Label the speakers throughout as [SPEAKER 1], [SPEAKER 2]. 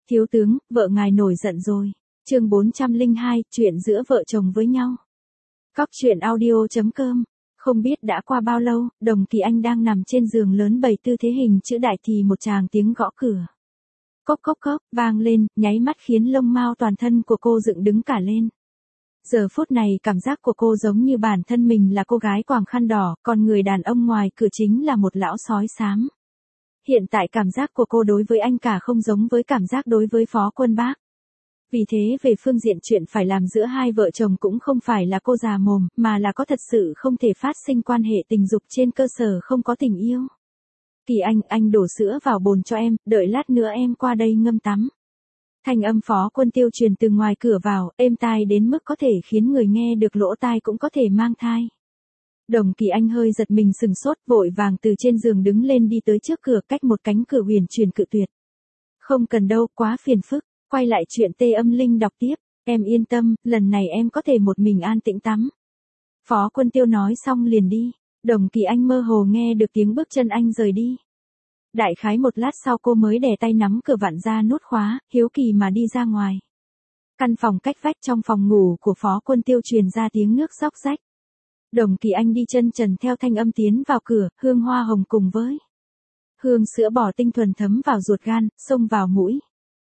[SPEAKER 1] Thiếu tướng, vợ ngài nổi giận rồi. Chương 402, chuyện giữa vợ chồng với nhau. Cóc truyện audio.com. Không biết đã qua bao lâu, Đồng Kỳ Anh đang nằm trên giường lớn bày tư thế hình chữ đại thì một tràng tiếng gõ cửa. Cốc cốc cốc, vang lên, nháy mắt khiến lông mao toàn thân của cô dựng đứng cả lên. Giờ phút này cảm giác của cô giống như bản thân mình là cô gái quàng khăn đỏ, còn người đàn ông ngoài cửa chính là một lão sói xám. Hiện tại cảm giác của cô đối với anh cả không giống với cảm giác đối với Phó Quân Bác. Vì thế về phương diện chuyện phải làm giữa hai vợ chồng cũng không phải là cô già mồm, mà là có thật sự không thể phát sinh quan hệ tình dục trên cơ sở không có tình yêu. Kỳ anh đổ sữa vào bồn cho em, đợi lát nữa em qua đây ngâm tắm. Thanh âm Phó Quân Tiêu truyền từ ngoài cửa vào, êm tai đến mức có thể khiến người nghe được lỗ tai cũng có thể mang thai. Đồng Kỳ Anh hơi giật mình sừng sốt, vội vàng từ trên giường đứng lên đi tới trước cửa, cách một cánh cửa huyền truyền cự tuyệt. Không cần đâu, quá phiền phức. Quay lại chuyện Tê Âm Linh đọc tiếp, em yên tâm, lần này em có thể một mình an tĩnh tắm. Phó Quân Tiêu nói xong liền đi. Đồng Kỳ Anh mơ hồ nghe được tiếng bước chân anh rời đi. Đại khái một lát sau cô mới đè tay nắm cửa vặn ra nút khóa, hiếu kỳ mà đi ra ngoài. Căn phòng cách vách trong phòng ngủ của Phó Quân Tiêu truyền ra tiếng nước róc rách. Đồng Kỳ Anh đi chân trần theo thanh âm tiến vào cửa, hương hoa hồng cùng với hương sữa bò tinh thuần thấm vào ruột gan, xông vào mũi.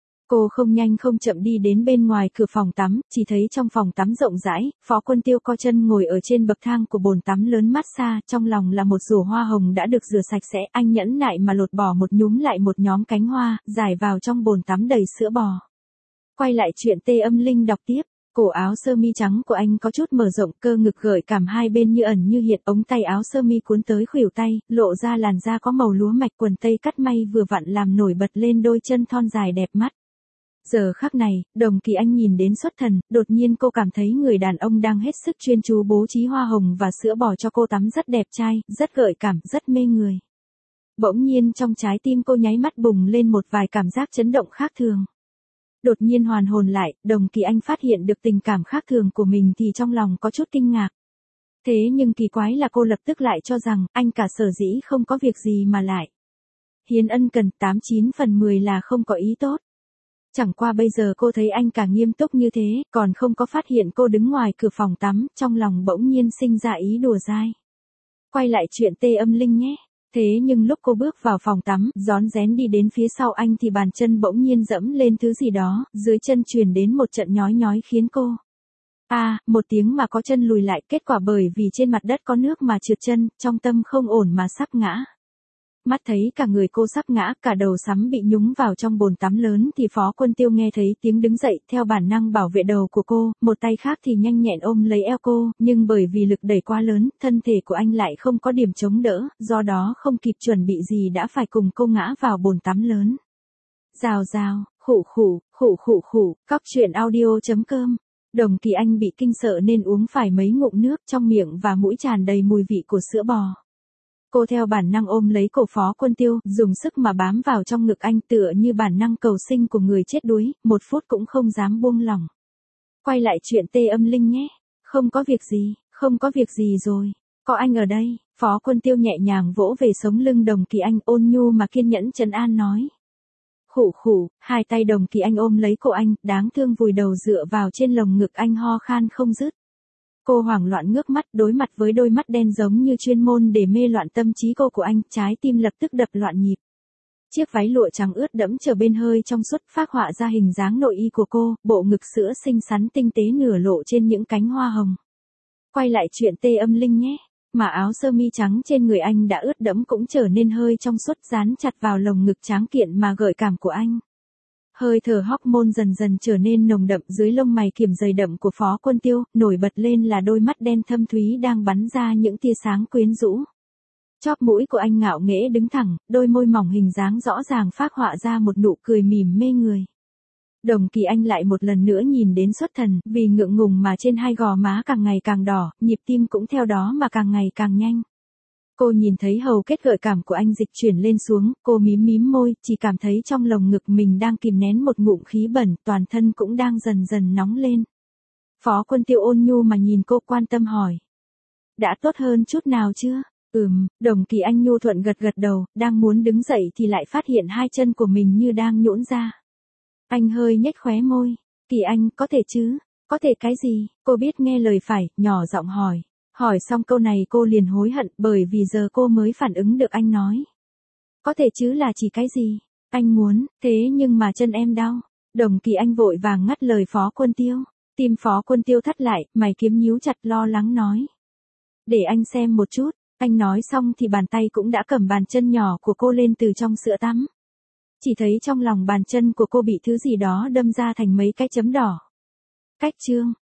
[SPEAKER 1] Cô không nhanh không chậm đi đến bên ngoài cửa phòng tắm, chỉ thấy trong phòng tắm rộng rãi, Phó Quân Tiêu co chân ngồi ở trên bậc thang của bồn tắm lớn massage, trong lòng là một rổ hoa hồng đã được rửa sạch sẽ, anh nhẫn nại mà lột bỏ một nhúm lại một nhóm cánh hoa, rải vào trong bồn tắm đầy sữa bò. Quay lại chuyện Tê Âm Linh đọc tiếp. Cổ áo sơ mi trắng của anh có chút mở rộng, cơ ngực gợi cảm hai bên như ẩn như hiện, ống tay áo sơ mi cuốn tới khuỷu tay, lộ ra làn da có màu lúa mạch, quần tây cắt may vừa vặn làm nổi bật lên đôi chân thon dài đẹp mắt. Giờ khắc này, Đồng Kỳ Anh nhìn đến xuất thần, đột nhiên cô cảm thấy người đàn ông đang hết sức chuyên chú bố trí hoa hồng và sữa bò cho cô tắm rất đẹp trai, rất gợi cảm, rất mê người. Bỗng nhiên trong trái tim cô nháy mắt bùng lên một vài cảm giác chấn động khác thường. Đột nhiên hoàn hồn lại, Đồng Kỳ Anh phát hiện được tình cảm khác thường của mình thì trong lòng có chút kinh ngạc. Thế nhưng kỳ quái là cô lập tức lại cho rằng, anh cả sở dĩ không có việc gì mà lại hiến ân cần, 89 phần 10 là không có ý tốt. Chẳng qua bây giờ cô thấy anh cả nghiêm túc như thế, còn không có phát hiện cô đứng ngoài cửa phòng tắm, trong lòng bỗng nhiên sinh ra ý đùa dai. Quay lại chuyện Tê Âm Linh nhé. Thế nhưng lúc cô bước vào phòng tắm, rón rén đi đến phía sau anh thì bàn chân bỗng nhiên dẫm lên thứ gì đó, dưới chân truyền đến một trận nhói nhói khiến cô một tiếng mà có chân lùi lại, kết quả bởi vì trên mặt đất có nước mà trượt chân, trong tâm không ổn mà sắp ngã. Mắt thấy cả người cô sắp ngã, cả đầu sắm bị nhúng vào trong bồn tắm lớn thì Phó Quân Tiêu nghe thấy tiếng đứng dậy, theo bản năng bảo vệ đầu của cô, một tay khác thì nhanh nhẹn ôm lấy eo cô, nhưng bởi vì lực đẩy quá lớn, thân thể của anh lại không có điểm chống đỡ, do đó không kịp chuẩn bị gì đã phải cùng cô ngã vào bồn tắm lớn. Rào rào, khụ khụ, cóc truyện audio.com. Đồng Kỳ Anh bị kinh sợ nên uống phải mấy ngụm nước, trong miệng và mũi tràn đầy mùi vị của sữa bò. Cô theo bản năng ôm lấy cổ Phó Quân Tiêu, dùng sức mà bám vào trong ngực anh tựa như bản năng cầu sinh của người chết đuối, một phút cũng không dám buông lỏng. Quay lại chuyện Tê Âm Linh nhé. Không có việc gì rồi. Có anh ở đây. Phó Quân Tiêu nhẹ nhàng vỗ về sống lưng Đồng Kỳ Anh, ôn nhu mà kiên nhẫn trấn an nói. Khụ, hai tay Đồng Kỳ Anh ôm lấy cổ anh, đáng thương vùi đầu dựa vào trên lồng ngực anh ho khan không dứt. Cô hoảng loạn ngước mắt, đối mặt với đôi mắt đen giống như chuyên môn để mê loạn tâm trí cô của anh, trái tim lập tức đập loạn nhịp. Chiếc váy lụa trắng ướt đẫm trở bên hơi trong suốt phác họa ra hình dáng nội y của cô, bộ ngực sữa xinh xắn tinh tế nửa lộ trên những cánh hoa hồng. Quay lại chuyện Tê Âm Linh nhé. Mà áo sơ mi trắng trên người anh đã ướt đẫm cũng trở nên hơi trong suốt, dán chặt vào lồng ngực tráng kiện mà gợi cảm của anh. Hơi thở hormone dần dần trở nên nồng đậm, dưới lông mày kiềm dày đậm của Phó Quân Tiêu, nổi bật lên là đôi mắt đen thâm thúy đang bắn ra những tia sáng quyến rũ. Chóp mũi của anh ngạo nghễ đứng thẳng, đôi môi mỏng hình dáng rõ ràng phác họa ra một nụ cười mỉm mê người. Đồng Kỳ Anh lại một lần nữa nhìn đến xuất thần, vì ngượng ngùng mà trên hai gò má càng ngày càng đỏ, nhịp tim cũng theo đó mà càng ngày càng nhanh. Cô nhìn thấy hầu kết gợi cảm của anh dịch chuyển lên xuống, cô mím môi, chỉ cảm thấy trong lồng ngực mình đang kìm nén một ngụm khí bẩn, toàn thân cũng đang dần dần nóng lên. Phó Quân Tiêu ôn nhu mà nhìn cô, quan tâm hỏi. Đã tốt hơn chút nào chưa? Đồng Kỳ Anh nhu thuận gật đầu, đang muốn đứng dậy thì lại phát hiện hai chân của mình như đang nhũn ra. Anh hơi nhếch khóe môi. Kỳ Anh, có thể chứ? Có thể cái gì? Cô biết nghe lời phải, nhỏ giọng hỏi. Hỏi xong câu này cô liền hối hận bởi vì giờ cô mới phản ứng được anh nói. Có thể chứ là chỉ cái gì? Anh muốn, thế nhưng mà chân em đau. Đồng Kỳ Anh vội vàng ngắt lời Phó Quân Tiêu. Tim Phó Quân Tiêu thắt lại, mày kiếm nhíu chặt lo lắng nói. Để anh xem một chút. Anh nói xong thì bàn tay cũng đã cầm bàn chân nhỏ của cô lên từ trong sữa tắm. Chỉ thấy trong lòng bàn chân của cô bị thứ gì đó đâm ra thành mấy cái chấm đỏ. Cách chương.